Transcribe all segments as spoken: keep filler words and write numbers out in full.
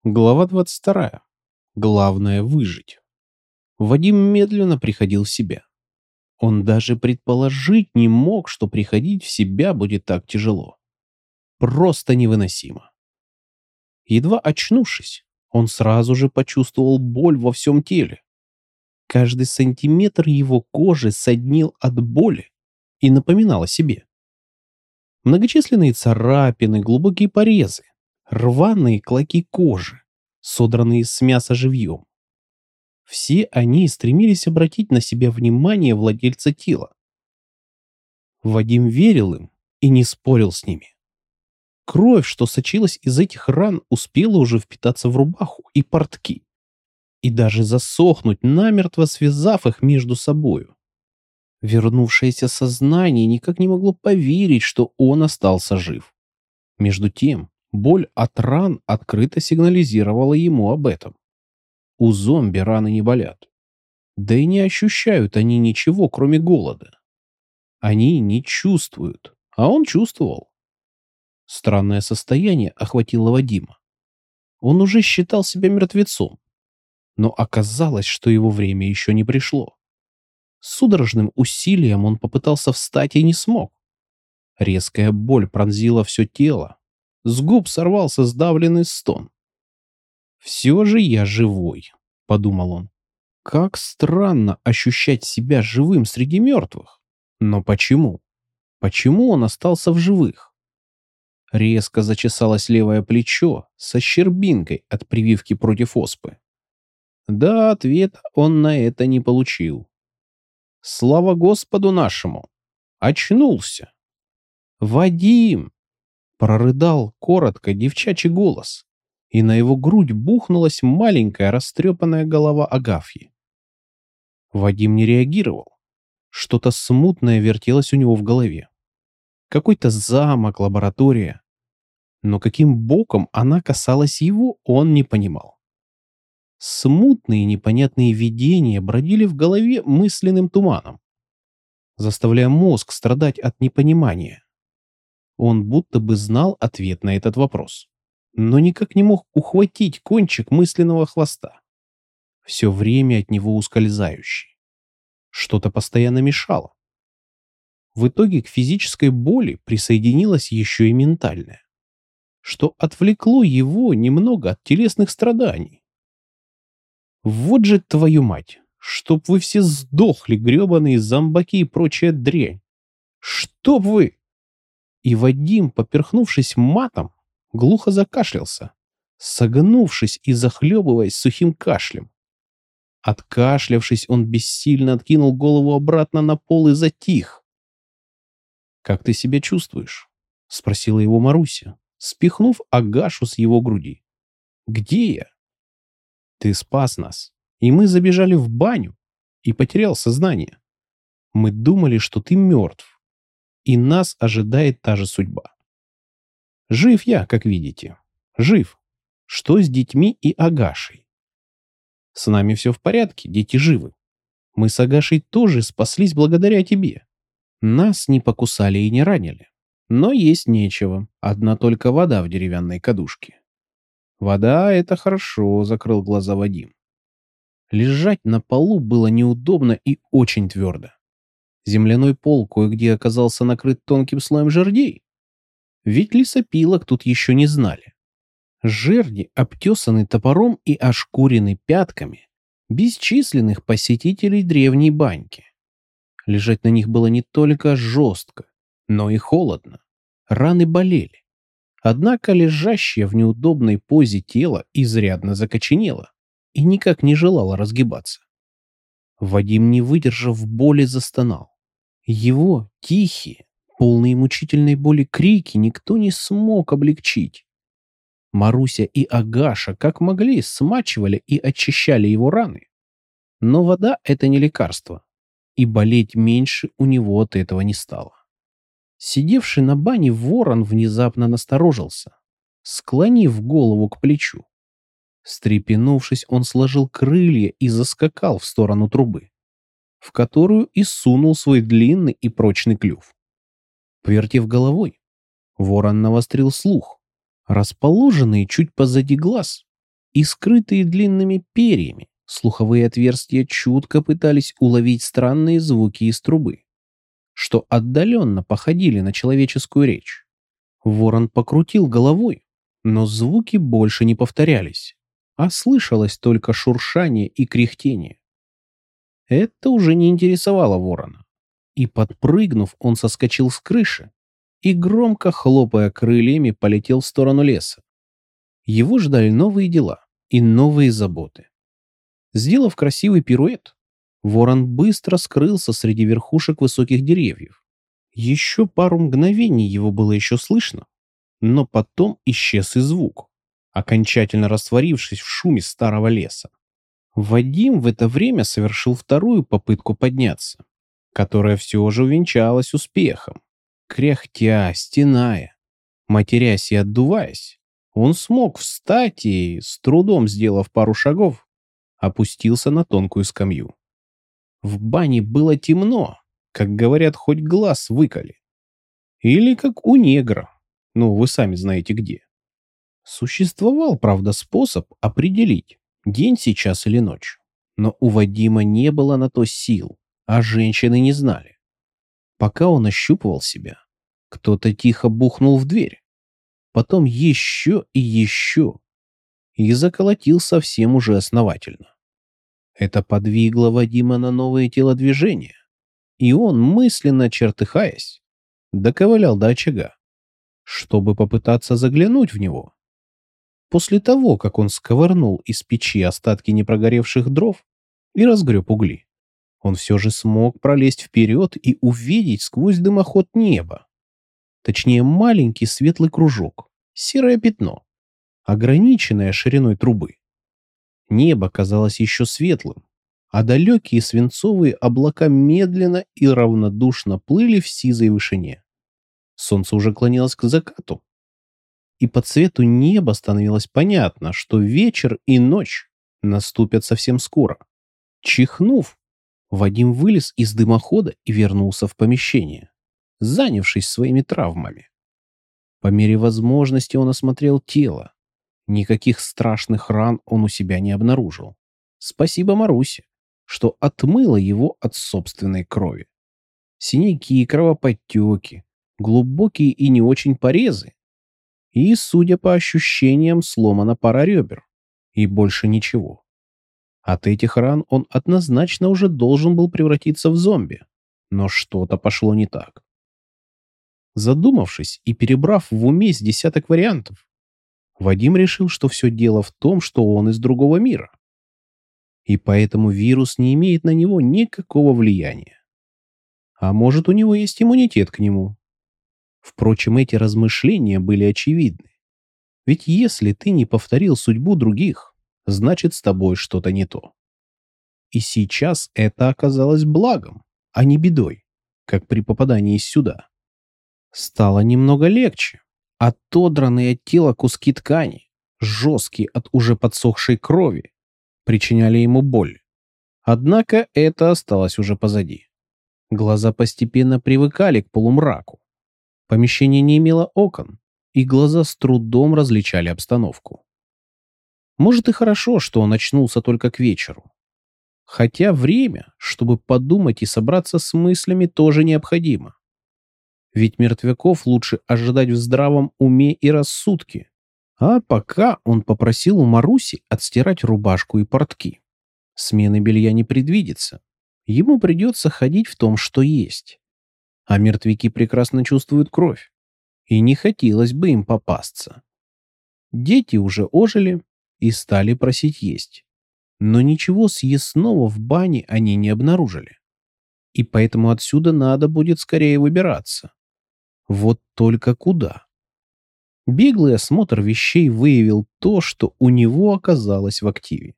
Глава двадцать вторая. Главное выжить. Вадим медленно приходил в себя. Он даже предположить не мог, что приходить в себя будет так тяжело. Просто невыносимо. Едва очнувшись, он сразу же почувствовал боль во всем теле. Каждый сантиметр его кожи соднил от боли и напоминал о себе. Многочисленные царапины, глубокие порезы, рваные клоки кожи, содранные с мяса живьем. Все они стремились обратить на себя внимание владельца тела. Вадим верил им и не спорил с ними. Кровь, что сочилась из этих ран, успела уже впитаться в рубаху и портки, и даже засохнуть, намертво связав их между собою. Вернувшееся сознание никак не могло поверить, что он остался жив. Между тем, боль от ран открыто сигнализировала ему об этом. У зомби раны не болят. Да и не ощущают они ничего, кроме голода. Они не чувствуют, а он чувствовал. Странное состояние охватило Вадима. Он уже считал себя мертвецом, но оказалось, что его время еще не пришло. Судорожным усилием он попытался встать и не смог. Резкая боль пронзила все тело. С губ сорвался сдавленный стон. «Все же я живой», — подумал он. «Как странно ощущать себя живым среди мертвых. Но почему? Почему он остался в живых?» Резко зачесалось левое плечо со щербинкой от прививки против оспы. Да, ответа он на это не получил. Слава Господу нашему! Очнулся! «Вадим!» — прорыдал коротко девчачий голос, и на его грудь бухнулась маленькая растрепанная голова Агафьи. Вадим не реагировал. Что-то смутное вертелось у него в голове. Какой-то замок, лаборатория. Но каким боком она касалась его, он не понимал. Смутные непонятные видения бродили в голове мысленным туманом, заставляя мозг страдать от непонимания. Он будто бы знал ответ на этот вопрос, но никак не мог ухватить кончик мысленного хвоста, все время от него ускользающий. Что-то постоянно мешало. В итоге к физической боли присоединилась еще и ментальная, что отвлекло его немного от телесных страданий. Вот же твою мать, чтоб вы все сдохли, гребаные зомбаки и прочая дрянь. Чтоб вы... И Вадим, поперхнувшись матом, глухо закашлялся, согнувшись и захлебываясь сухим кашлем. Откашлявшись, он бессильно откинул голову обратно на пол и затих. «Как ты себя чувствуешь?» — спросила его Маруся, спихнув Агашу с его груди. «Где я?» «Ты спас нас, и мы забежали в баню, и потерял сознание. Мы думали, что ты мертв, и нас ожидает та же судьба. Жив я, как видите. Жив. Что с детьми и Агашей? С нами все в порядке, дети живы. Мы с Агашей тоже спаслись благодаря тебе. Нас не покусали и не ранили. Но есть нечего, одна только вода в деревянной кадушке». «Вода — это хорошо», — закрыл глаза Вадим. Лежать на полу было неудобно и очень твердо. Земляной пол кое-где оказался накрыт тонким слоем жердей. Ведь лесопилок тут еще не знали. Жерди обтесаны топором и ошкурены пятками бесчисленных посетителей древней баньки. Лежать на них было не только жестко, но и холодно. Раны болели. Однако лежащее в неудобной позе тело изрядно закоченело и никак не желало разгибаться. Вадим, не выдержав боли, застонал. Его тихие, полные мучительной боли крики никто не смог облегчить. Маруся и Агаша как могли смачивали и очищали его раны. Но вода — это не лекарство, и болеть меньше у него от этого не стало. Сидевший на бане ворон внезапно насторожился, склонив голову к плечу. Встрепенувшись, он сложил крылья и заскакал в сторону трубы, в которую и сунул свой длинный и прочный клюв. Повертев головой, ворон навострил слух. Расположенные чуть позади глаз и скрытые длинными перьями слуховые отверстия чутко пытались уловить странные звуки из трубы, что отдаленно походили на человеческую речь. Ворон покрутил головой, но звуки больше не повторялись, а слышалось только шуршание и кряхтение. Это уже не интересовало ворона, и, подпрыгнув, он соскочил с крыши и, громко хлопая крыльями, полетел в сторону леса. Его ждали новые дела и новые заботы. Сделав красивый пируэт, ворон быстро скрылся среди верхушек высоких деревьев. Еще пару мгновений его было еще слышно, но потом исчез и звук, окончательно растворившись в шуме старого леса. Вадим в это время совершил вторую попытку подняться, которая все же увенчалась успехом. Кряхтя, стеная, матерясь и отдуваясь, он смог встать и, с трудом сделав пару шагов, опустился на тонкую скамью. В бане было темно, как говорят, хоть глаз выколи. Или как у негра, ну вы сами знаете где. Существовал, правда, способ определить, день сейчас или ночь, но у Вадима не было на то сил, а женщины не знали. Пока он ощупывал себя, кто-то тихо бухнул в дверь, потом еще и еще, и заколотил совсем уже основательно. Это подвигло Вадима на новые телодвижения, и он, мысленно чертыхаясь, доковылял до очага, чтобы попытаться заглянуть в него. После того, как он сковырнул из печи остатки непрогоревших дров и разгреб угли, он все же смог пролезть вперед и увидеть сквозь дымоход небо. Точнее, маленький светлый кружок, серое пятно, ограниченное шириной трубы. Небо казалось еще светлым, а далекие свинцовые облака медленно и равнодушно плыли в сизой вышине. Солнце уже клонилось к закату, и по цвету неба становилось понятно, что вечер и ночь наступят совсем скоро. Чихнув, Вадим вылез из дымохода и вернулся в помещение, занявшись своими травмами. По мере возможности он осмотрел тело. Никаких страшных ран он у себя не обнаружил. Спасибо Марусе, что отмыла его от собственной крови. Синяки, кровоподтеки, глубокие и не очень порезы. И, судя по ощущениям, сломана пара ребер. И больше ничего. От этих ран он однозначно уже должен был превратиться в зомби. Но что-то пошло не так. Задумавшись и перебрав в уме с десяток вариантов, Вадим решил, что все дело в том, что он из другого мира. И поэтому вирус не имеет на него никакого влияния. А может, у него есть иммунитет к нему. Впрочем, эти размышления были очевидны. Ведь если ты не повторил судьбу других, значит, с тобой что-то не то. И сейчас это оказалось благом, а не бедой, как при попадании сюда. Стало немного легче. Отодранные от тела куски ткани, жесткие от уже подсохшей крови, причиняли ему боль. Однако это осталось уже позади. Глаза постепенно привыкали к полумраку. Помещение не имело окон, и глаза с трудом различали обстановку. Может, и хорошо, что он очнулся только к вечеру. Хотя время, чтобы подумать и собраться с мыслями, тоже необходимо. Ведь мертвяков лучше ожидать в здравом уме и рассудке. А пока он попросил у Маруси отстирать рубашку и портки. Смены белья не предвидится. Ему придется ходить в том, что есть. А мертвяки прекрасно чувствуют кровь. И не хотелось бы им попасться. Дети уже ожили и стали просить есть. Но ничего съестного в бане они не обнаружили. И поэтому отсюда надо будет скорее выбираться. Вот только куда? Беглый осмотр вещей выявил то, что у него оказалось в активе.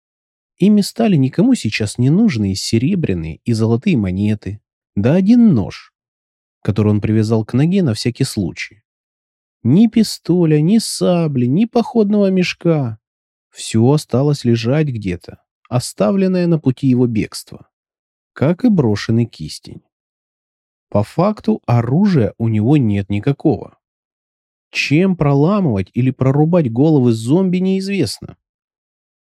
Ими стали никому сейчас не нужные серебряные и золотые монеты, да один нож, который он привязал к ноге на всякий случай. Ни пистоля, ни сабли, ни походного мешка. Все осталось лежать где-то, оставленное на пути его бегства, как и брошенный кистень. По факту оружия у него нет никакого. Чем проламывать или прорубать головы зомби неизвестно.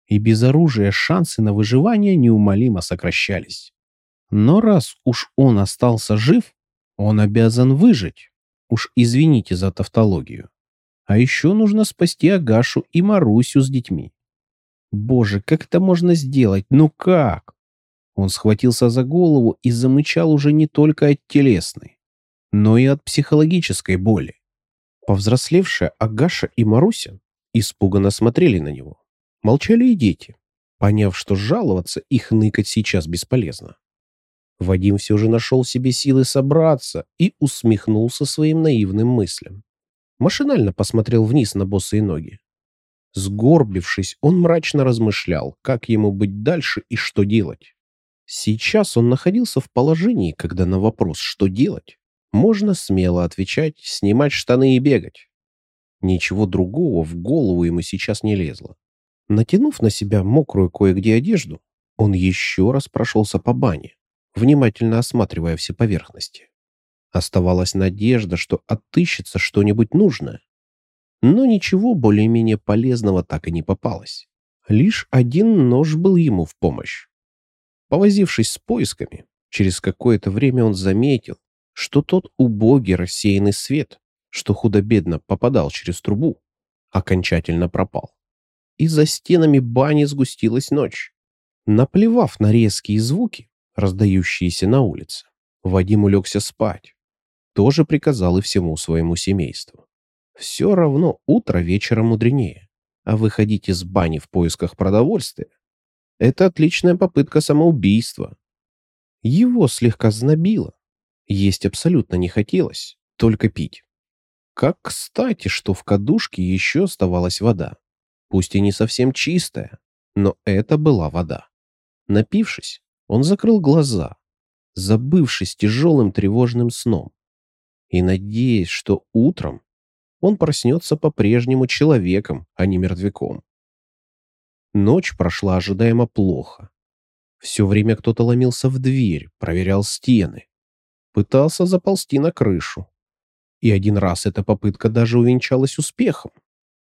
и без оружия шансы на выживание неумолимо сокращались. Но раз уж он остался жив, он обязан выжить. Уж извините за тавтологию. А еще нужно спасти Агашу и Марусю с детьми. Боже, как это можно сделать? Ну как? Он схватился за голову и замычал уже не только от телесной, но и от психологической боли. Повзрослевшая Агаша и Маруся испуганно смотрели на него. Молчали и дети, поняв, что жаловаться и хныкать сейчас бесполезно. Вадим все же нашел в себе силы собраться и усмехнулся своим наивным мыслям. Машинально посмотрел вниз на босые ноги. Сгорбившись, он мрачно размышлял, как ему быть дальше и что делать. Сейчас он находился в положении, когда на вопрос «что делать?» можно смело отвечать «снимать штаны и бегать». Ничего другого в голову ему сейчас не лезло. Натянув на себя мокрую кое-где одежду, он еще раз прошелся по бане, внимательно осматривая все поверхности. Оставалась надежда, что отыщется что-нибудь нужное. Но ничего более-менее полезного так и не попалось. Лишь один нож был ему в помощь. Повозившись с поисками, через какое-то время он заметил, что тот убогий рассеянный свет, что худо-бедно попадал через трубу, окончательно пропал. И за стенами бани сгустилась ночь. Наплевав на резкие звуки, раздающиеся на улице, Вадим улегся спать. Тоже приказал и всему своему семейству. Все равно утро вечера мудренее, а выходить из бани в поисках продовольствия — это отличная попытка самоубийства. Его слегка знобило. Есть абсолютно не хотелось, только пить. Как кстати, что в кадушке еще оставалась вода. Пусть и не совсем чистая, но это была вода. Напившись, он закрыл глаза, забывшись тяжелым тревожным сном, и надеясь, что утром он проснется по-прежнему человеком, а не мертвяком. Ночь прошла ожидаемо плохо. Все время кто-то ломился в дверь, проверял стены, пытался заползти на крышу. И один раз эта попытка даже увенчалась успехом.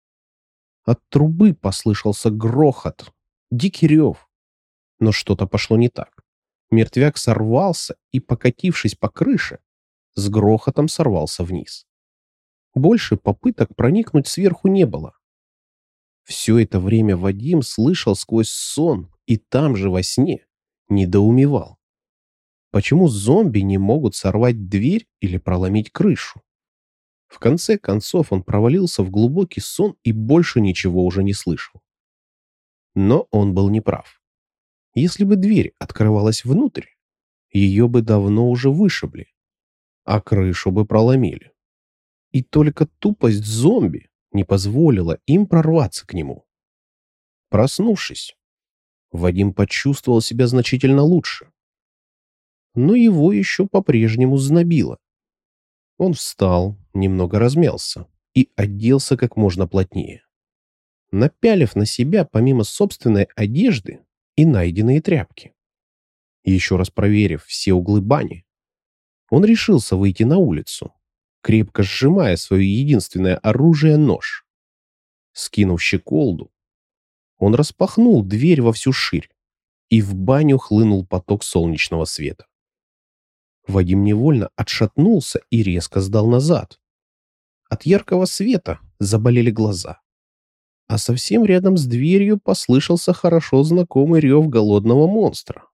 От трубы послышался грохот, дикий рев. Но что-то пошло не так. Мертвяк сорвался и, покатившись по крыше, с грохотом сорвался вниз. Больше попыток проникнуть сверху не было. Все это время Вадим слышал сквозь сон и там же во сне недоумевал. Почему зомби не могут сорвать дверь или проломить крышу? В конце концов он провалился в глубокий сон и больше ничего уже не слышал. Но он был неправ. Если бы дверь открывалась внутрь, ее бы давно уже вышибли, а крышу бы проломили. И только тупость зомби не позволила им прорваться к нему. Проснувшись, Вадим почувствовал себя значительно лучше. Но его еще по-прежнему знобило. Он встал, немного размялся и оделся как можно плотнее. Напялив на себя помимо собственной одежды и найденные тряпки. Еще раз проверив все углы бани, он решился выйти на улицу, крепко сжимая свое единственное оружие — нож. Скинув щеколду, он распахнул дверь во всю ширь, и в баню хлынул поток солнечного света. Вадим невольно отшатнулся и резко сдал назад. От яркого света заболели глаза. А совсем рядом с дверью послышался хорошо знакомый рев голодного монстра.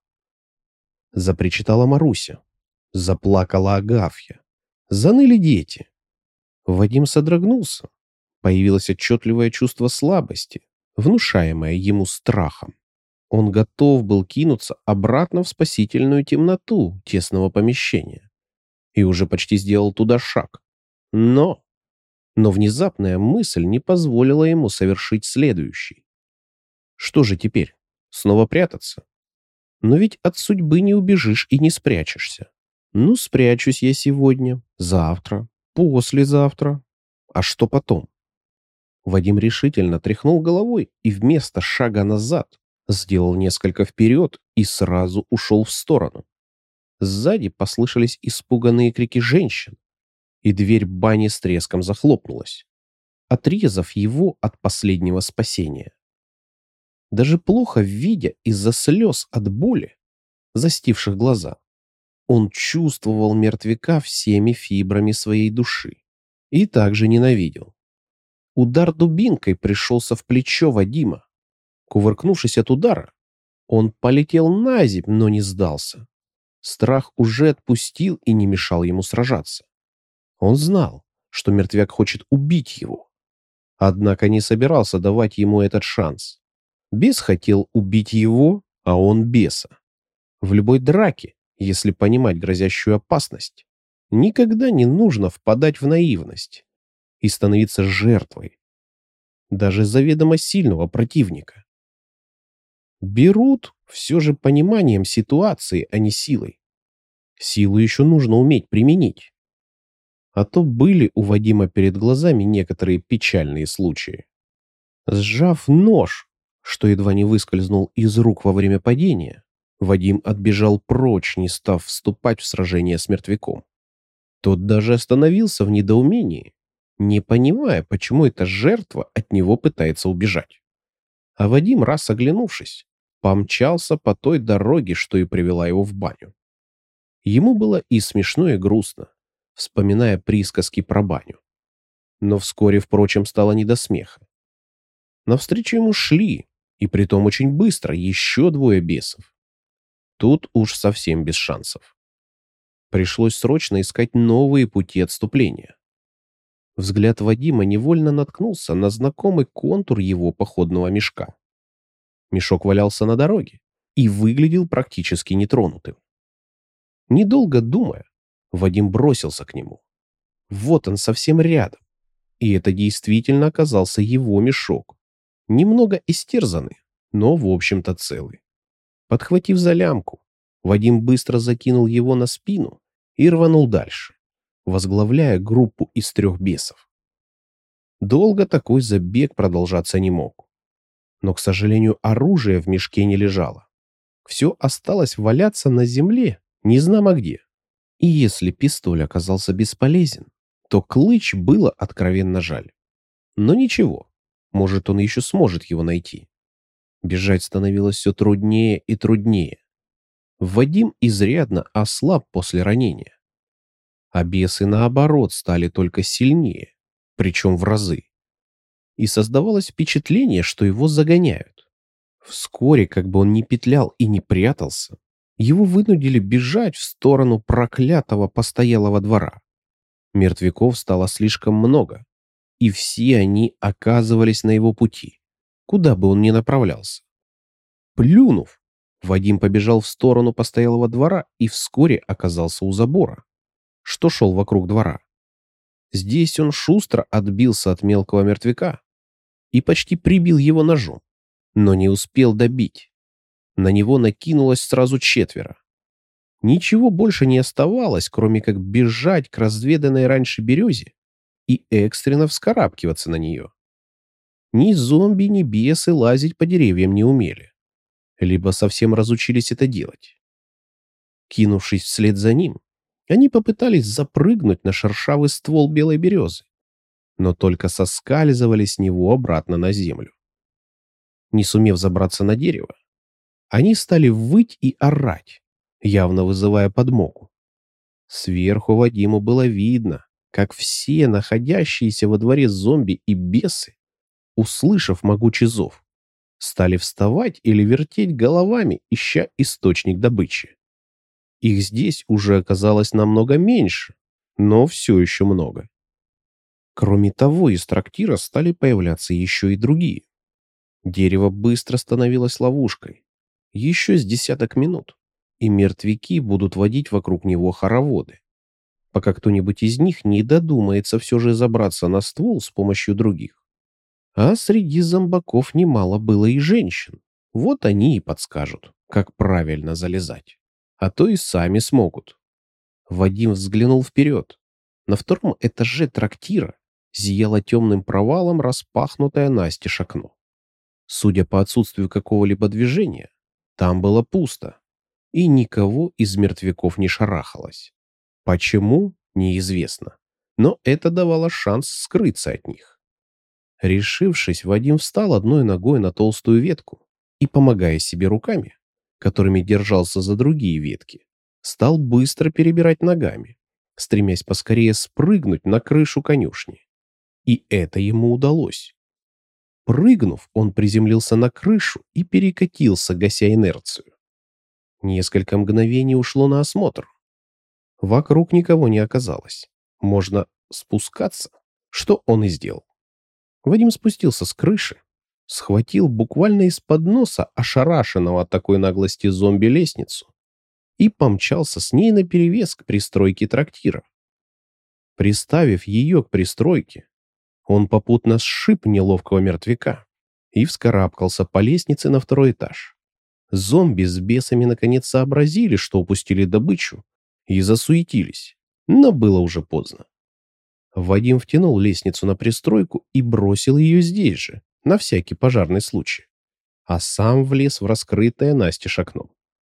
Запричитала Маруся. Заплакала Агафья. Заныли дети. Вадим содрогнулся. Появилось отчетливое чувство слабости, внушаемое ему страхом. Он готов был кинуться обратно в спасительную темноту тесного помещения. И уже почти сделал туда шаг. Но... Но внезапная мысль не позволила ему совершить следующий. Что же теперь? Снова прятаться? Но ведь от судьбы не убежишь и не спрячешься. Ну, спрячусь я сегодня, завтра, послезавтра. А что потом? Вадим решительно тряхнул головой и вместо шага назад сделал несколько вперед и сразу ушел в сторону. Сзади послышались испуганные крики женщин, и дверь бани с треском захлопнулась, отрезав его от последнего спасения. Даже плохо видя из-за слез от боли, застивших глаза, он чувствовал мертвяка всеми фибрами своей души и также ненавидел. Удар дубинкой пришелся в плечо Вадима. Кувыркнувшись от удара, он полетел на землю, но не сдался. Страх уже отпустил и не мешал ему сражаться. Он знал, что мертвяк хочет убить его, однако не собирался давать ему этот шанс. Бес хотел убить его, а он беса. В любой драке, если понимать грозящую опасность, никогда не нужно впадать в наивность и становиться жертвой даже заведомо сильного противника. Берут все же пониманием ситуации, а не силой. Силу еще нужно уметь применить. А то были у Вадима перед глазами некоторые печальные случаи. Сжав нож, что едва не выскользнул из рук во время падения, Вадим отбежал прочь, не став вступать в сражение с мертвяком. Тот даже остановился в недоумении, не понимая, почему эта жертва от него пытается убежать. А Вадим, раз оглянувшись, помчался по той дороге, что и привела его в баню. Ему было и смешно, и грустно, вспоминая присказки про баню. Но вскоре, впрочем, стало не до смеха. Навстречу ему шли, и притом очень быстро, еще двое бесов. Тут уж совсем без шансов. Пришлось срочно искать новые пути отступления. Взгляд Вадима невольно наткнулся на знакомый контур его походного мешка. Мешок валялся на дороге и выглядел практически нетронутым. Недолго думая, Вадим бросился к нему. Вот он совсем рядом. И это действительно оказался его мешок. Немного истерзанный, но в общем-то целый. Подхватив за лямку, Вадим быстро закинул его на спину и рванул дальше, возглавляя группу из трех бесов. Долго такой забег продолжаться не мог. Но, к сожалению, оружие в мешке не лежало. Все осталось валяться на земле, незнамо где. И если пистоль оказался бесполезен, то клыч было откровенно жаль. Но ничего, может, он еще сможет его найти. Бежать становилось все труднее и труднее. Вадим изрядно ослаб после ранения. А бесы, наоборот, стали только сильнее, причем в разы. И создавалось впечатление, что его загоняют. Вскоре, как бы он ни петлял и не прятался, его вынудили бежать в сторону проклятого постоялого двора. Мертвяков стало слишком много, и все они оказывались на его пути, куда бы он ни направлялся. Плюнув, Вадим побежал в сторону постоялого двора и вскоре оказался у забора, что шел вокруг двора. Здесь он шустро отбился от мелкого мертвяка и почти прибил его ножом, но не успел добить. На него накинулось сразу четверо. Ничего больше не оставалось, кроме как бежать к разведанной раньше березе и экстренно вскарабкиваться на нее. Ни зомби, ни бесы лазить по деревьям не умели, либо совсем разучились это делать. Кинувшись вслед за ним, они попытались запрыгнуть на шершавый ствол белой березы, но только соскальзывали с него обратно на землю. Не сумев забраться на дерево, они стали выть и орать, явно вызывая подмогу. Сверху Вадиму было видно, как все находящиеся во дворе зомби и бесы, услышав могучий зов, стали вставать или вертеть головами, ища источник добычи. Их здесь уже оказалось намного меньше, но все еще много. Кроме того, из трактира стали появляться еще и другие. Дерево быстро становилось ловушкой. Еще с десяток минут, и мертвяки будут водить вокруг него хороводы, пока кто-нибудь из них не додумается все же забраться на ствол с помощью других. А среди зомбаков немало было и женщин. Вот они и подскажут, как правильно залезать. А то и сами смогут. Вадим взглянул вперед. На втором этаже трактира зияло темным провалом распахнутое настежь окно. Судя по отсутствию какого-либо движения, там было пусто, и никого из мертвяков не шарахалось. Почему, неизвестно, но это давало шанс скрыться от них. Решившись, Вадим встал одной ногой на толстую ветку и, помогая себе руками, которыми держался за другие ветки, стал быстро перебирать ногами, стремясь поскорее спрыгнуть на крышу конюшни. И это ему удалось. Прыгнув, он приземлился на крышу и перекатился, гася инерцию. Несколько мгновений ушло на осмотр. Вокруг никого не оказалось. Можно спускаться, что он и сделал. Вадим спустился с крыши, схватил буквально из-под носа ошарашенного от такой наглости зомби лестницу и помчался с ней наперевес к пристройке трактира. Приставив ее к пристройке, он попутно сшиб неловкого мертвяка и вскарабкался по лестнице на второй этаж. Зомби с бесами наконец сообразили, что упустили добычу, и засуетились, но было уже поздно. Вадим втянул лестницу на пристройку и бросил ее здесь же, на всякий пожарный случай, а сам влез в раскрытое настежь окно.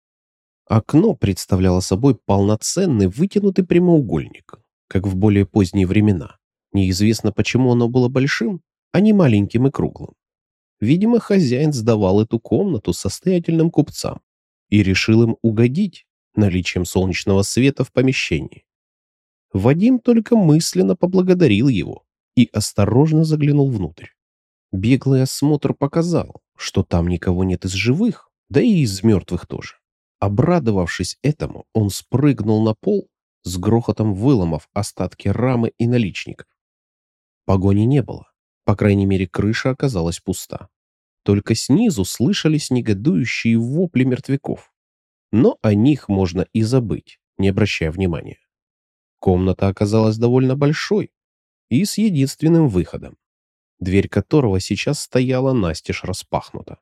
Окно представляло собой полноценный вытянутый прямоугольник, как в более поздние времена. Неизвестно, почему оно было большим, а не маленьким и круглым. Видимо, хозяин сдавал эту комнату состоятельным купцам и решил им угодить наличием солнечного света в помещении. Вадим только мысленно поблагодарил его и осторожно заглянул внутрь. Беглый осмотр показал, что там никого нет из живых, да и из мертвых тоже. Обрадовавшись этому, он спрыгнул на пол, с грохотом выломав остатки рамы и наличников. Погони не было, по крайней мере, крыша оказалась пуста. Только снизу слышались негодующие вопли мертвяков. Но о них можно и забыть, не обращая внимания. Комната оказалась довольно большой и с единственным выходом, дверь которого сейчас стояла настежь распахнута.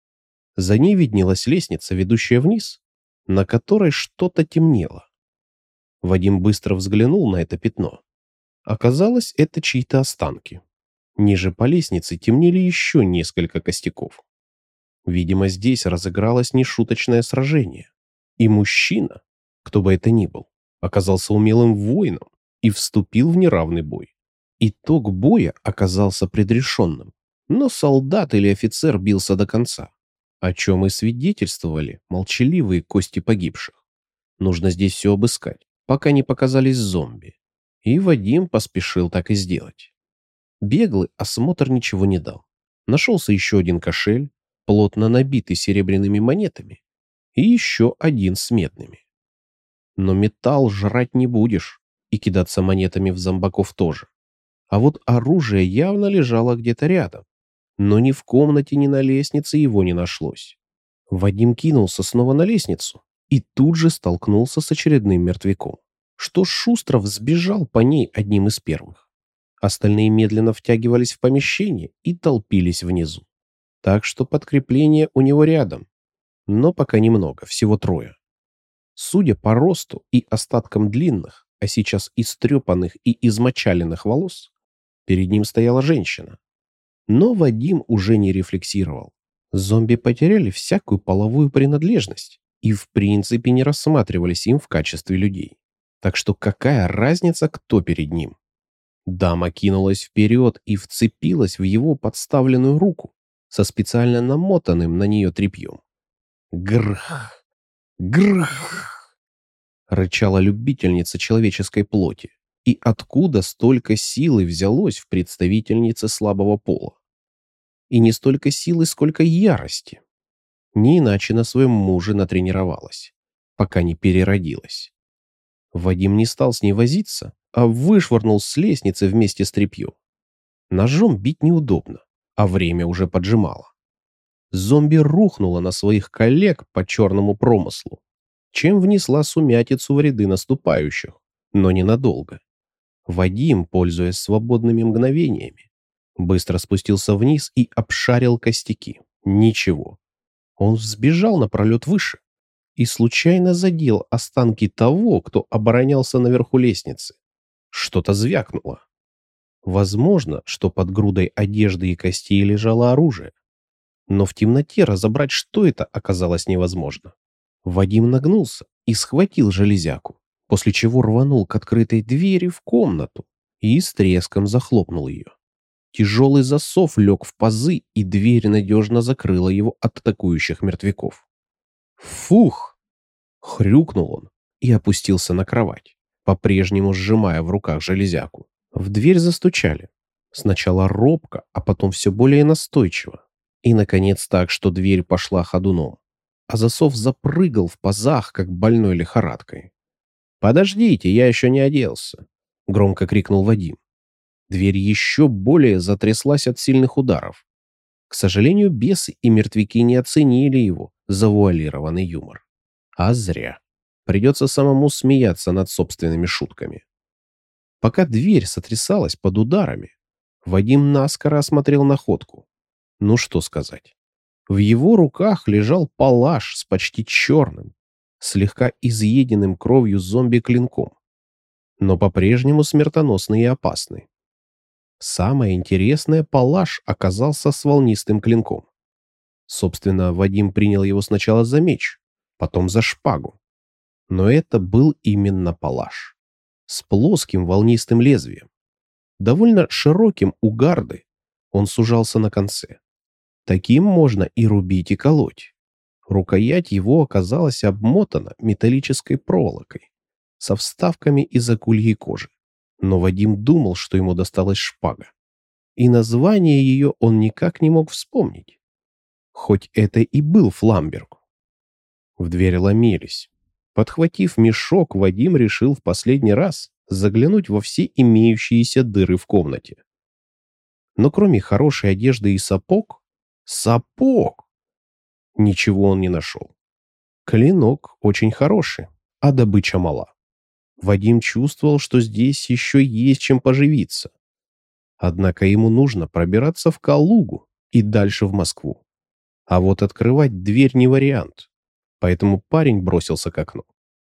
За ней виднелась лестница, ведущая вниз, на которой что-то темнело. Вадим быстро взглянул на это пятно. Оказалось, это чьи-то останки. Ниже по лестнице темнели еще несколько костяков. Видимо, здесь разыгралось нешуточное сражение. И мужчина, кто бы это ни был, оказался умелым воином и вступил в неравный бой. Итог боя оказался предрешенным, но солдат или офицер бился до конца, о чем и свидетельствовали молчаливые кости погибших. Нужно здесь все обыскать, пока не показались зомби. И Вадим поспешил так и сделать. Беглый осмотр ничего не дал. Нашелся еще один кошель, плотно набитый серебряными монетами, и еще один с медными. Но металл жрать не будешь, и кидаться монетами в зомбаков тоже. А вот оружие явно лежало где-то рядом, но ни в комнате, ни на лестнице его не нашлось. Вадим кинулся снова на лестницу и тут же столкнулся с очередным мертвяком, что шустро взбежал по ней одним из первых. Остальные медленно втягивались в помещение и толпились внизу. Так что подкрепление у него рядом, но пока немного, всего трое. Судя по росту и остаткам длинных, а сейчас истрепанных и измочаленных волос, перед ним стояла женщина. Но Вадим уже не рефлексировал. Зомби потеряли всякую половую принадлежность и в принципе не рассматривались им в качестве людей. Так что какая разница, кто перед ним? Дама кинулась вперед и вцепилась в его подставленную руку со специально намотанным на нее тряпьем. «Грх! Грх!» — рычала любительница человеческой плоти. И откуда столько силы взялось в представительнице слабого пола? И не столько силы, сколько ярости. Не иначе на своем муже натренировалась, пока не переродилась. Вадим не стал с ней возиться, а вышвырнул с лестницы вместе с тряпьем. Ножом бить неудобно, а время уже поджимало. Зомби рухнула на своих коллег по черному промыслу, чем внесла сумятицу в ряды наступающих, но ненадолго. Вадим, пользуясь свободными мгновениями, быстро спустился вниз и обшарил костяки. Ничего. Он взбежал напролет выше и случайно задел останки того, кто оборонялся наверху лестницы. Что-то звякнуло. Возможно, что под грудой одежды и костей лежало оружие. Но в темноте разобрать, что это, оказалось невозможно. Вадим нагнулся и схватил железяку, после чего рванул к открытой двери в комнату и с треском захлопнул ее. Тяжелый засов лег в пазы, и дверь надежно закрыла его от атакующих мертвяков. «Фух!» — хрюкнул он и опустился на кровать, по-прежнему сжимая в руках железяку. В дверь застучали. Сначала робко, а потом все более настойчиво. И, наконец, так, что дверь пошла ходуном. А засов запрыгал в пазах, как больной лихорадкой. «Подождите, я еще не оделся!» — громко крикнул Вадим. Дверь еще более затряслась от сильных ударов. К сожалению, бесы и мертвяки не оценили его завуалированный юмор. А зря. Придется самому смеяться над собственными шутками. Пока дверь сотрясалась под ударами, Вадим наскоро осмотрел находку. Ну что сказать. В его руках лежал палаш с почти черным, слегка изъеденным кровью зомби-клинком, но по-прежнему смертоносный и опасный. Самое интересное, палаш оказался с волнистым клинком. Собственно, Вадим принял его сначала за меч, потом за шпагу. Но это был именно палаш. С плоским волнистым лезвием. Довольно широким у гарды, он сужался на конце. Таким можно и рубить, и колоть. Рукоять его оказалась обмотана металлической проволокой со вставками из акульей кожи. Но Вадим думал, что ему досталась шпага. И название ее он никак не мог вспомнить. Хоть это и был Фламберг. В дверь ломились. Подхватив мешок, Вадим решил в последний раз заглянуть во все имеющиеся дыры в комнате. Но кроме хорошей одежды и сапог... Сапог! Ничего он не нашел. Клинок очень хороший, а добыча мала. Вадим чувствовал, что здесь еще есть чем поживиться. Однако ему нужно пробираться в Калугу и дальше в Москву. А вот открывать дверь не вариант. Поэтому парень бросился к окну.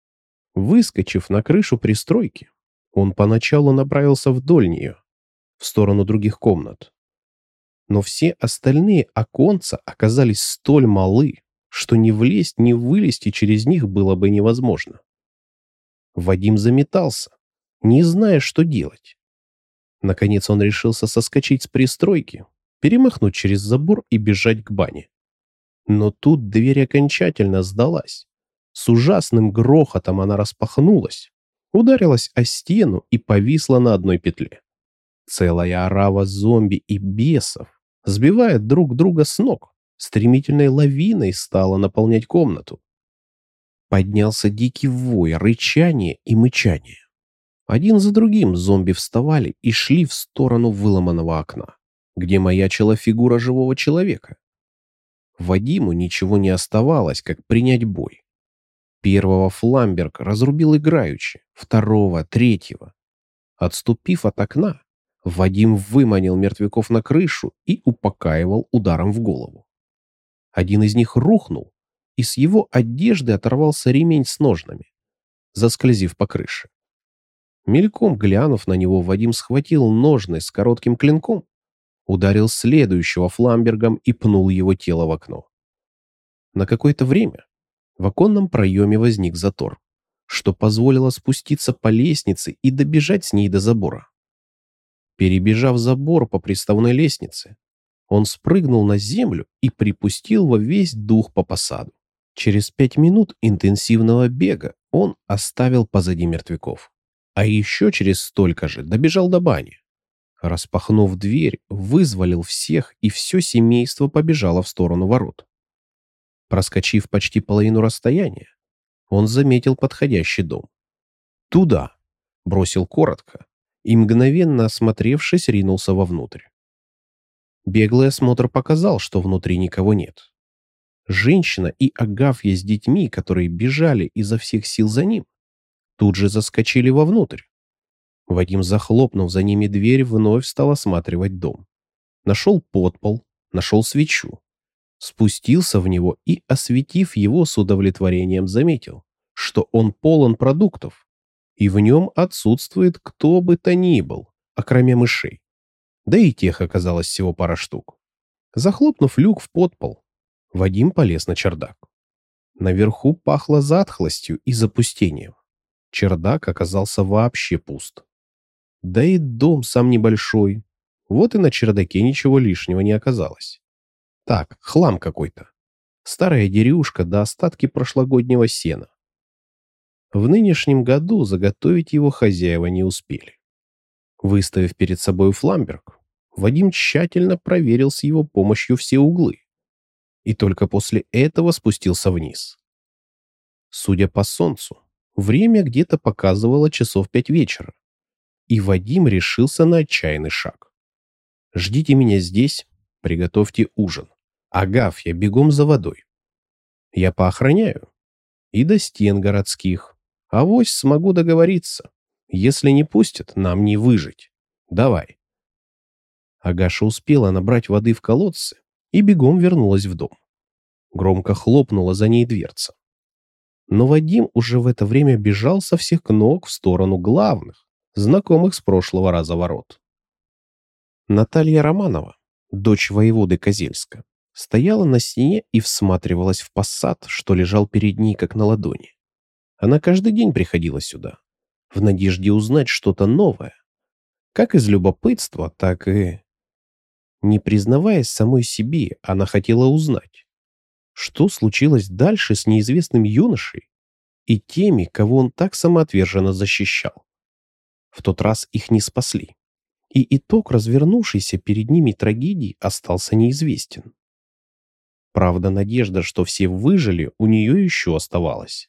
Выскочив на крышу пристройки, он поначалу направился вдоль нее, в сторону других комнат. Но все остальные оконца оказались столь малы, что ни влезть, ни вылезти через них было бы невозможно. Вадим заметался, не зная, что делать. Наконец он решился соскочить с пристройки, перемахнуть через забор и бежать к бане. Но тут дверь окончательно сдалась. С ужасным грохотом она распахнулась, ударилась о стену и повисла на одной петле. Целая орава зомби и бесов, сбивая друг друга с ног, стремительной лавиной стала наполнять комнату. Поднялся дикий вой, рычание и мычание. Один за другим зомби вставали и шли в сторону выломанного окна, где маячила фигура живого человека. Вадиму ничего не оставалось, как принять бой. Первого Фламберг разрубил играючи, второго, третьего. Отступив от окна, Вадим выманил мертвяков на крышу и упокаивал ударом в голову. Один из них рухнул, и с его одежды оторвался ремень с ножнами, заскользив по крыше. Мельком глянув на него, Вадим схватил ножны с коротким клинком, ударил следующего Фламбергом и пнул его тело в окно. На какое-то время в оконном проеме возник затор, что позволило спуститься по лестнице и добежать с ней до забора. Перебежав забор по приставной лестнице, он спрыгнул на землю и припустил во весь дух по посаду. Через пять минут интенсивного бега он оставил позади мертвяков. А еще через столько же добежал до бани. Распахнув дверь, вызволил всех, и все семейство побежало в сторону ворот. Проскочив почти половину расстояния, он заметил подходящий дом. «Туда!» — бросил коротко и, мгновенно осмотревшись, ринулся вовнутрь. Беглый осмотр показал, что внутри никого нет. Женщина и Агафья с детьми, которые бежали изо всех сил за ним, тут же заскочили вовнутрь. Вадим, захлопнув за ними дверь, вновь стал осматривать дом. Нашел подпол, нашел свечу. Спустился в него и, осветив его с удовлетворением, заметил, что он полон продуктов, и в нем отсутствует кто бы то ни был, окромя мышей. Да и тех оказалось всего пара штук. Захлопнув люк в подпол, Вадим полез на чердак. Наверху пахло затхлостью и запустением. Чердак оказался вообще пуст. Да и дом сам небольшой. Вот и на чердаке ничего лишнего не оказалось. Так, хлам какой-то. Старая дерюшка да остатки прошлогоднего сена. В нынешнем году заготовить его хозяева не успели. Выставив перед собой фламберг, Вадим тщательно проверил с его помощью все углы и только после этого спустился вниз. Судя по солнцу, время где-то показывало часов пять вечера, и Вадим решился на отчаянный шаг. «Ждите меня здесь, приготовьте ужин. Агафья, бегом за водой. Я поохраняю. И до стен городских. Авось смогу договориться. Если не пустят, нам не выжить. Давай». Агаша успела набрать воды в колодце и бегом вернулась в дом. Громко хлопнула за ней дверца. Но Вадим уже в это время бежал со всех ног в сторону главных, знакомых с прошлого раза ворот. Наталья Романова, дочь воеводы Козельска, стояла на стене и всматривалась в посад, что лежал перед ней как на ладони. Она каждый день приходила сюда, в надежде узнать что-то новое, как из любопытства, так и... Не признаваясь самой себе, она хотела узнать, что случилось дальше с неизвестным юношей и теми, кого он так самоотверженно защищал. В тот раз их не спасли, и итог развернувшейся перед ними трагедии остался неизвестен. Правда, надежда, что все выжили, у нее еще оставалась.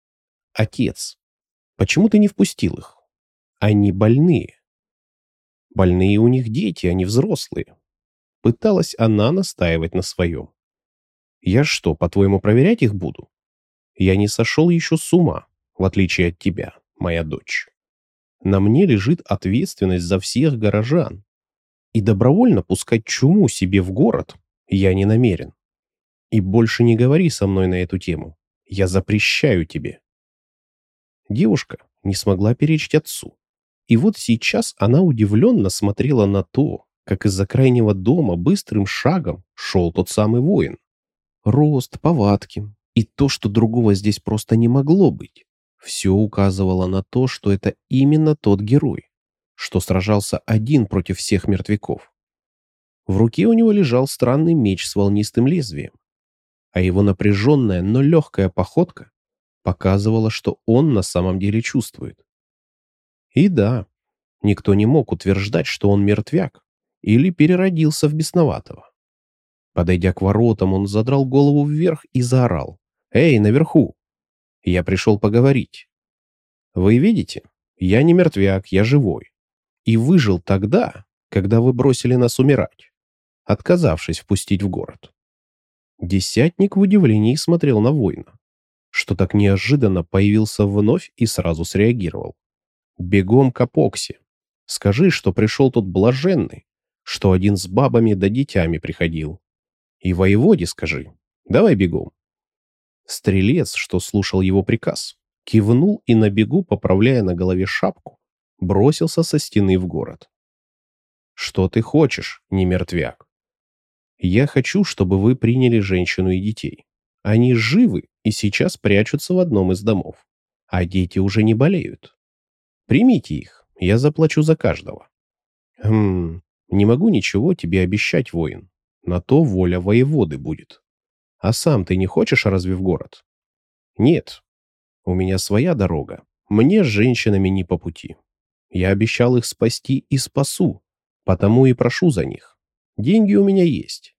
«Отец, почему ты не впустил их? Они больные». «Больные у них дети, а не взрослые». Пыталась она настаивать на своем. «Я что, по-твоему, проверять их буду? Я не сошел еще с ума, в отличие от тебя, моя дочь. На мне лежит ответственность за всех горожан, и добровольно пускать чуму себе в город я не намерен. И больше не говори со мной на эту тему. Я запрещаю тебе». Девушка не смогла перечить отцу. И вот сейчас она удивленно смотрела на то, как из-за крайнего дома быстрым шагом шел тот самый воин. Рост, повадки и то, что другого здесь просто не могло быть, все указывало на то, что это именно тот герой, что сражался один против всех мертвяков. В руке у него лежал странный меч с волнистым лезвием, а его напряженная, но легкая походка показывала, что он на самом деле чувствует. И да, никто не мог утверждать, что он мертвяк или переродился в бесноватого. Подойдя к воротам, он задрал голову вверх и заорал: «Эй, наверху! Я пришел поговорить. Вы видите, я не мертвяк, я живой. И выжил тогда, когда вы бросили нас умирать, отказавшись впустить в город». Десятник в удивлении смотрел на воина, что так неожиданно появился вновь и сразу среагировал. «Бегом к Апоксе. Скажи, что пришел тот блаженный, что один с бабами да детьми приходил. И воеводе скажи. Давай бегом». Стрелец, что слушал его приказ, кивнул и на бегу, поправляя на голове шапку, бросился со стены в город. «Что ты хочешь, не мертвяк? Я хочу, чтобы вы приняли женщину и детей. Они живы и сейчас прячутся в одном из домов, а дети уже не болеют. Примите их, я заплачу за каждого». «Хм, не могу ничего тебе обещать, воин. На то воля воеводы будет. А сам ты не хочешь разве в город?» «Нет, у меня своя дорога. Мне с женщинами не по пути. Я обещал их спасти и спасу, потому и прошу за них. Деньги у меня есть.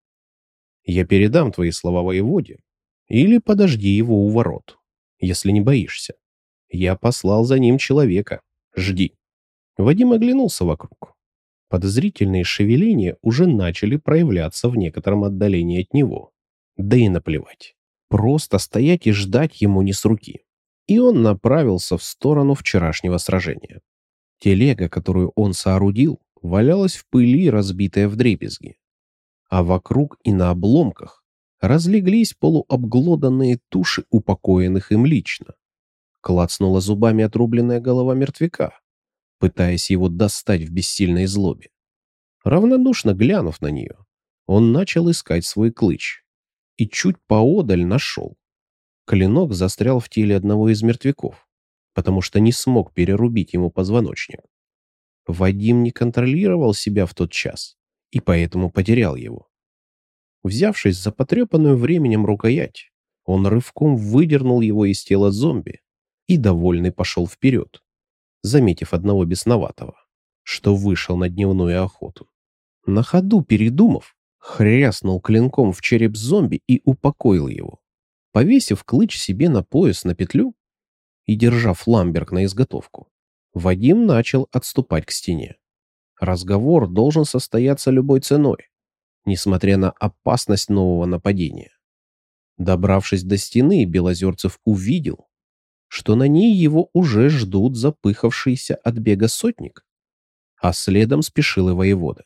Я передам твои слова воеводе, или подожди его у ворот, если не боишься. Я послал за ним человека. Жди». Вадим оглянулся вокруг. Подозрительные шевеления уже начали проявляться в некотором отдалении от него. Да и наплевать. Просто стоять и ждать ему не с руки. И он направился в сторону вчерашнего сражения. Телега, которую он соорудил, валялась в пыли, разбитая вдребезги. А вокруг и на обломках разлеглись полуобглоданные туши упокоенных им лично. Клацнула зубами отрубленная голова мертвяка, пытаясь его достать в бессильной злобе. Равнодушно глянув на нее, он начал искать свой клыч и чуть поодаль нашел. Клинок застрял в теле одного из мертвяков, потому что не смог перерубить ему позвоночник. Вадим не контролировал себя в тот час и поэтому потерял его. Взявшись за потрепанную временем рукоять, он рывком выдернул его из тела зомби и, довольный, пошел вперед, заметив одного бесноватого, что вышел на дневную охоту. На ходу передумав, хряснул клинком в череп зомби и упокоил его. Повесив клыч себе на пояс на петлю и держа фламберг на изготовку, Вадим начал отступать к стене. Разговор должен состояться любой ценой, несмотря на опасность нового нападения. Добравшись до стены, Белозерцев увидел, что на ней его уже ждут запыхавшийся от бега сотник, а следом спешил и воевода.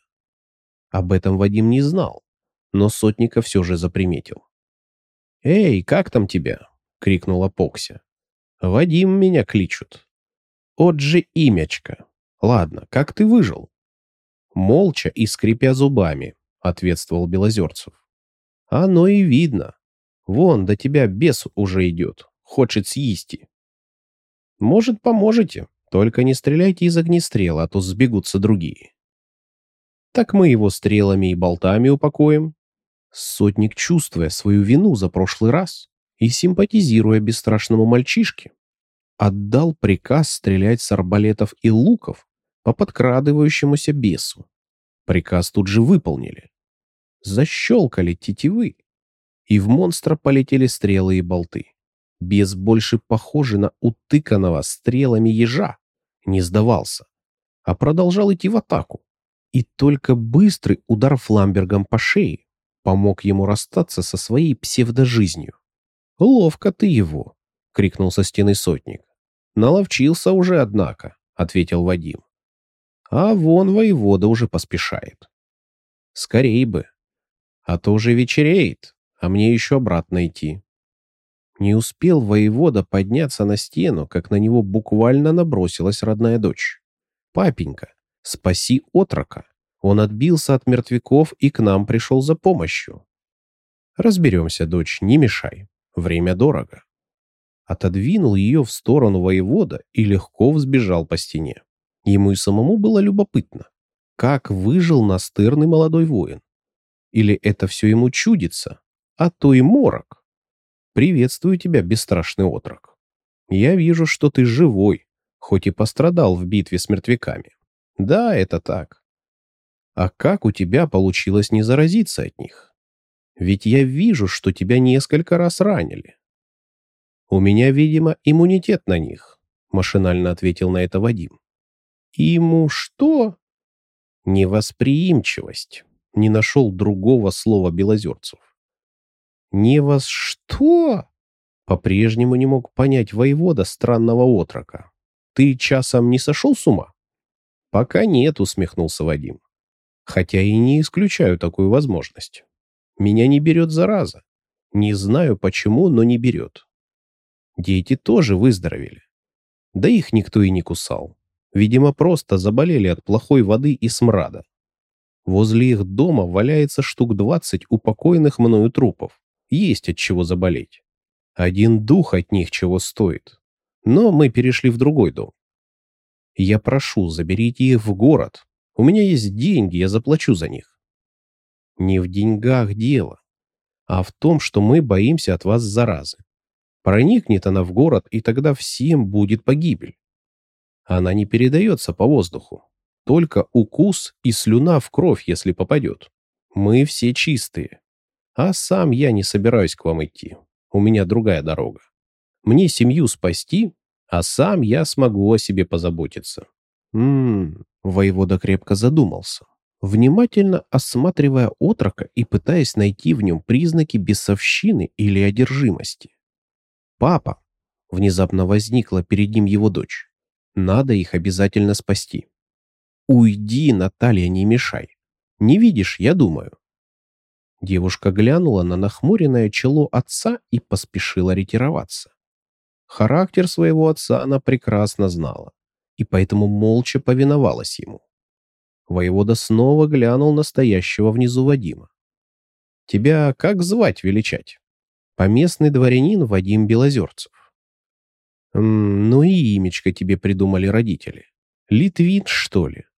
Об этом Вадим не знал, но сотника все же заприметил. «Эй, как там тебя?» — крикнула Покся. «Вадим меня кличут. От же имячка. Ладно, как ты выжил?» «Молча и скрипя зубами», — ответствовал Белозерцев. «Оно и видно. Вон, до тебя бес уже идет, хочет съести. Может, поможете, только не стреляйте из огнестрела, а то сбегутся другие». «Так мы его стрелами и болтами упокоим». Сотник, чувствуя свою вину за прошлый раз и симпатизируя бесстрашному мальчишке, отдал приказ стрелять с арбалетов и луков по подкрадывающемуся бесу. Приказ тут же выполнили. Защелкали тетивы, и в монстра полетели стрелы и болты. Бес, больше похожий на утыканного стрелами ежа, не сдавался, а продолжал идти в атаку. И только быстрый удар фламбергом по шее помог ему расстаться со своей псевдожизнью. «Ловко ты его!» — крикнул со стены сотник. «Наловчился уже, однако», — ответил Вадим. «А вон воевода уже поспешает. Скорей бы, а то уже вечереет, а мне еще обратно идти». Не успел воевода подняться на стену, как на него буквально набросилась родная дочь. «Папенька, спаси отрока. Он отбился от мертвяков и к нам пришел за помощью». «Разберемся, дочь, не мешай. Время дорого». Отодвинул ее в сторону воевода и легко взбежал по стене. Ему и самому было любопытно, как выжил настырный молодой воин. Или это все ему чудится, а то и морок. «Приветствую тебя, бесстрашный отрок. Я вижу, что ты живой, хоть и пострадал в битве с мертвяками. Да, это так. А как у тебя получилось не заразиться от них? Ведь я вижу, что тебя несколько раз ранили». «У меня, видимо, иммунитет на них», — машинально ответил на это Вадим. «Ему что?» «Невосприимчивость», — не нашел другого слова Белозерцев. «Не вас что?» — по-прежнему не мог понять воевода странного отрока. «Ты часом не сошел с ума?» «Пока нет», — усмехнулся Вадим. «Хотя и не исключаю такую возможность. Меня не берет зараза. Не знаю почему, но не берет. Дети тоже выздоровели. Да их никто и не кусал. Видимо, просто заболели от плохой воды и смрада. Возле их дома валяется штук двадцать упокоенных мною трупов. Есть от чего заболеть. Один дух от них чего стоит. Но мы перешли в другой дом. Я прошу, заберите их в город. У меня есть деньги, я заплачу за них». «Не в деньгах дело, а в том, что мы боимся от вас заразы. Проникнет она в город, и тогда всем будет погибель. Она не передается по воздуху. Только укус и слюна в кровь, если попадет. Мы все чистые. А сам я не собираюсь к вам идти. У меня другая дорога. Мне семью спасти, а сам я смогу о себе позаботиться». Ммм, воевода крепко задумался, внимательно осматривая отрока и пытаясь найти в нем признаки бесовщины или одержимости. «Папа!» — внезапно возникла перед ним его дочь. «Надо их обязательно спасти». «Уйди, Наталья, не мешай. Не видишь, я думаю». Девушка глянула на нахмуренное чело отца и поспешила ретироваться. Характер своего отца она прекрасно знала, и поэтому молча повиновалась ему. Воевода снова глянул на стоящего внизу Вадима. «Тебя как звать величать?» «Поместный дворянин Вадим Белозерцев». «М, «Ну и имечко тебе придумали родители. Литвин, что ли?»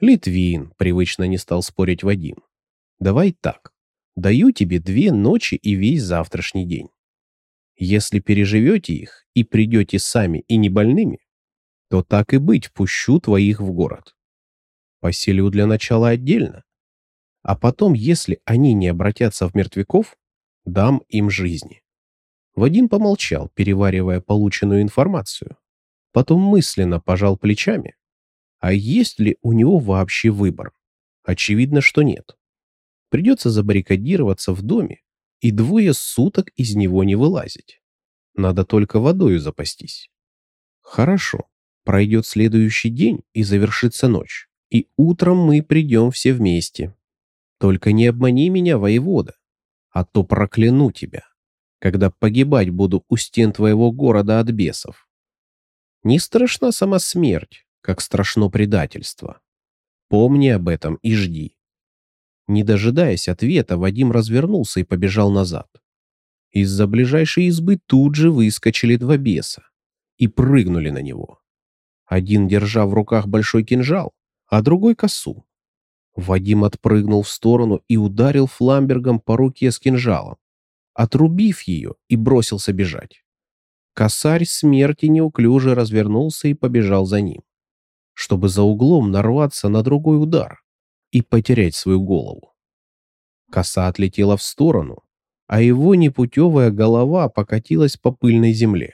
Литвин, привычно не стал спорить Вадим. Давай так. Даю тебе две ночи и весь завтрашний день. Если переживете их и придете сами и не больными, то так и быть, пущу твоих в город. Поселю для начала отдельно, а потом, если они не обратятся в мертвяков, дам им жизни. Вадим помолчал, переваривая полученную информацию. Потом мысленно пожал плечами. А есть ли у него вообще выбор? Очевидно, что нет. Придется забаррикадироваться в доме и двое суток из него не вылазить. Надо только водою запастись. Хорошо. Пройдет следующий день и завершится ночь. И утром мы придем все вместе. Только не обмани меня, воевода, а то прокляну тебя, когда погибать буду у стен твоего города от бесов. Не страшна сама смерть, как страшно предательство. Помни об этом и жди. Не дожидаясь ответа, Вадим развернулся и побежал назад. Из-за ближайшей избы тут же выскочили два беса и прыгнули на него. Один держа в руках большой кинжал, а другой косу. Вадим отпрыгнул в сторону и ударил фламбергом по руке с кинжалом, отрубив ее, и бросился бежать. Косарь смерти неуклюже развернулся и побежал за ним, чтобы за углом нарваться на другой удар и потерять свою голову. Коса отлетела в сторону, а его непутевая голова покатилась по пыльной земле.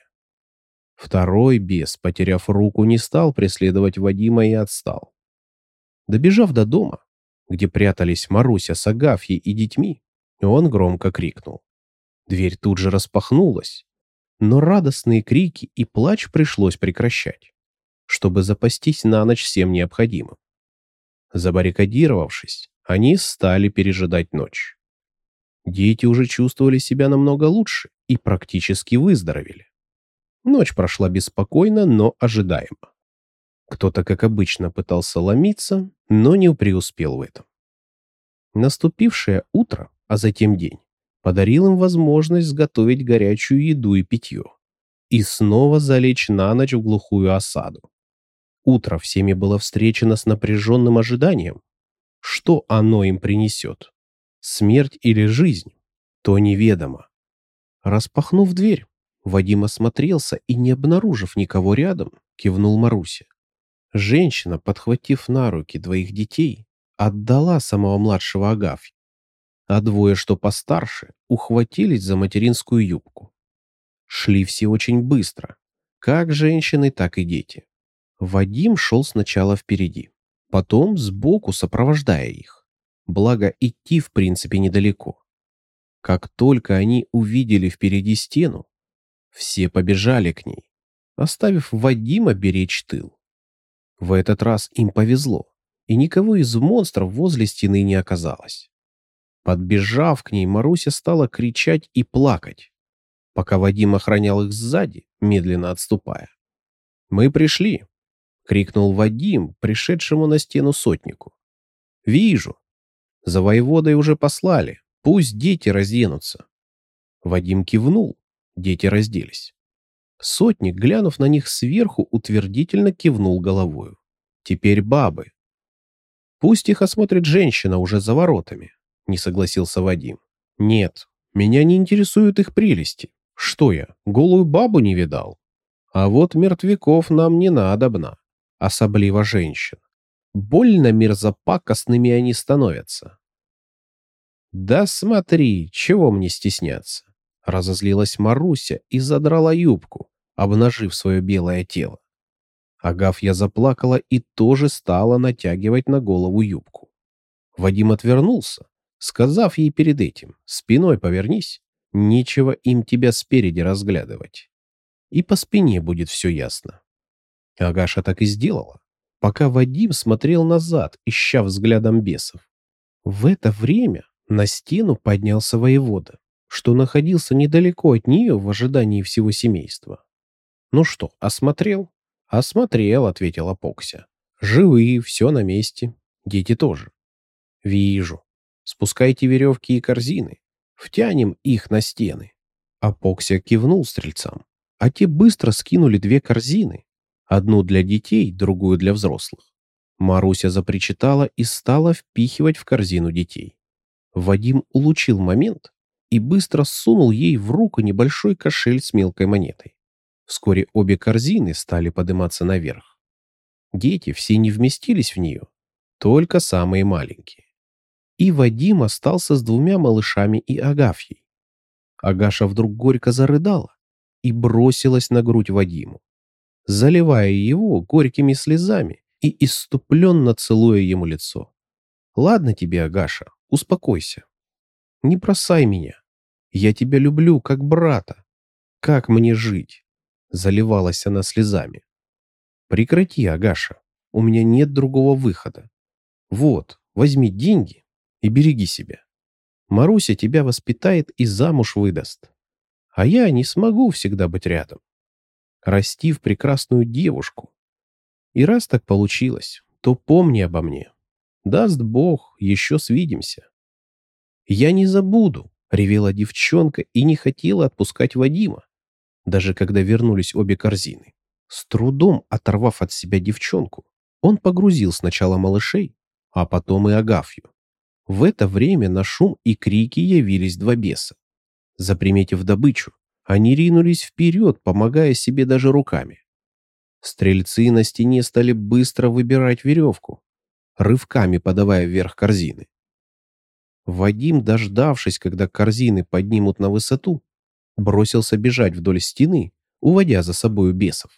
Второй бес, потеряв руку, не стал преследовать Вадима и отстал. Добежав до дома, где прятались Маруся с Агафьей и детьми, он громко крикнул. Дверь тут же распахнулась, но радостные крики и плач пришлось прекращать, чтобы запастись на ночь всем необходимым. Забаррикадировавшись, они стали пережидать ночь. Дети уже чувствовали себя намного лучше и практически выздоровели. Ночь прошла беспокойно, но ожидаемо. Кто-то, как обычно, пытался ломиться, но не преуспел в этом. Наступившее утро, а затем день, подарил им возможность сготовить горячую еду и питье и снова залечь на ночь в глухую осаду. Утро всеми было встречено с напряженным ожиданием. Что оно им принесет? Смерть или жизнь? То неведомо. Распахнув дверь, Вадим осмотрелся и, не обнаружив никого рядом, кивнул Марусе. Женщина, подхватив на руки двоих детей, отдала самого младшего Агафье, а двое, что постарше, ухватились за материнскую юбку. Шли все очень быстро, как женщины, так и дети. Вадим шел сначала впереди, потом сбоку, сопровождая их. Благо, идти в принципе недалеко. Как только они увидели впереди стену, все побежали к ней, оставив Вадима беречь тыл. В этот раз им повезло, и никого из монстров возле стены не оказалось. Подбежав к ней, Маруся стала кричать и плакать, пока Вадим охранял их сзади, медленно отступая. «Мы пришли!» — крикнул Вадим, пришедшему на стену сотнику. «Вижу. За воеводой уже послали. Пусть дети разденутся». Вадим кивнул. Дети разделись. Сотник, глянув на них сверху, утвердительно кивнул головою. «Теперь бабы». «Пусть их осмотрит женщина уже за воротами», — не согласился Вадим. «Нет, меня не интересуют их прелести. Что я, голую бабу не видал? А вот мертвяков нам не надобно, особливо женщин. Больно мерзопакостными они становятся». «Да смотри, чего мне стесняться?» — разозлилась Маруся и задрала юбку, обнажив свое белое тело. Агафья заплакала и тоже стала натягивать на голову юбку. Вадим отвернулся, сказав ей перед этим: «Спиной повернись, нечего им тебя спереди разглядывать. И по спине будет все ясно». Агаша так и сделала, пока Вадим смотрел назад, ища взглядом бесов. В это время на стену поднялся воевода, что находился недалеко от нее в ожидании всего семейства. «Ну что, осмотрел?» «Осмотрел», — ответила Покся. «Живые, все на месте. Дети тоже». «Вижу. Спускайте веревки и корзины. Втянем их на стены». Апокся кивнул стрельцам, а те быстро скинули две корзины. Одну для детей, другую для взрослых. Маруся запричитала и стала впихивать в корзину детей. Вадим улучил момент и быстро сунул ей в руку небольшой кошель с мелкой монетой. Вскоре обе корзины стали подниматься наверх. Дети все не вместились в нее, только самые маленькие. И Вадим остался с двумя малышами и Агафьей. Агаша вдруг горько зарыдала и бросилась на грудь Вадиму, заливая его горькими слезами и исступленно целуя ему лицо. «Ладно тебе, Агаша, успокойся. Не бросай меня. Я тебя люблю, как брата. Как мне жить?» Заливалась она слезами. «Прекрати, Агаша. У меня нет другого выхода. Вот, возьми деньги и береги себя. Маруся тебя воспитает и замуж выдаст. А я не смогу всегда быть рядом. Расти в прекрасную девушку. И раз так получилось, то помни обо мне. Даст Бог, еще свидимся». «Я не забуду», — ревела девчонка и не хотела отпускать Вадима, даже когда вернулись обе корзины. С трудом оторвав от себя девчонку, он погрузил сначала малышей, а потом и Агафью. В это время на шум и крики явились два беса. Заприметив добычу, они ринулись вперед, помогая себе даже руками. Стрельцы на стене стали быстро выбирать веревку, рывками подавая вверх корзины. Вадим, дождавшись, когда корзины поднимут на высоту, бросился бежать вдоль стены, уводя за собою бесов.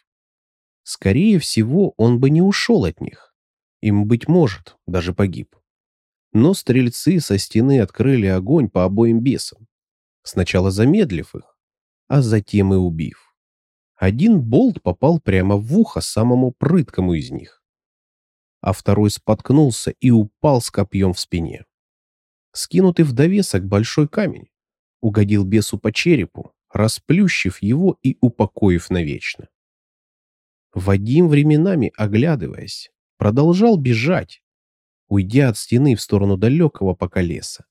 Скорее всего, он бы не ушел от них. Им, быть может, даже погиб. Но стрельцы со стены открыли огонь по обоим бесам, сначала замедлив их, а затем и убив. Один болт попал прямо в ухо самому прыткому из них, а второй споткнулся и упал с копьем в спине. Скинутый в довесок большой камень угодил бесу по черепу, расплющив его и упокоив навечно. Вадим, временами оглядываясь, продолжал бежать, уйдя от стены в сторону далекого пока леса.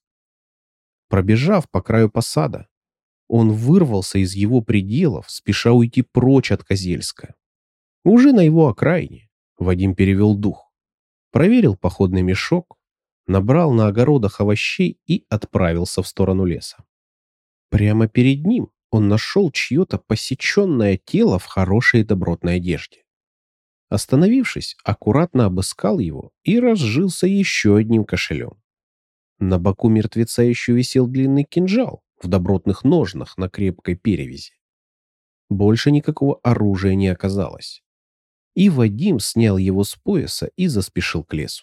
Пробежав по краю посада, он вырвался из его пределов, спеша уйти прочь от Козельска. Уже на его окраине Вадим перевел дух, проверил походный мешок, набрал на огородах овощей и отправился в сторону леса. Прямо перед ним он нашел чье-то посеченное тело в хорошей добротной одежде. Остановившись, аккуратно обыскал его и разжился еще одним кошелем. На боку мертвеца еще висел длинный кинжал в добротных ножнах на крепкой перевязи. Больше никакого оружия не оказалось. И Вадим снял его с пояса и заспешил к лесу.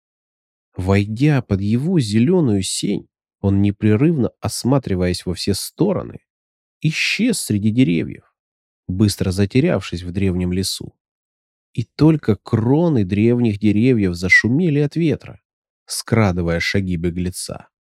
Войдя под его зеленую сень, он, непрерывно осматриваясь во все стороны, исчез среди деревьев, быстро затерявшись в древнем лесу. И только кроны древних деревьев зашумели от ветра, скрадывая шаги беглеца.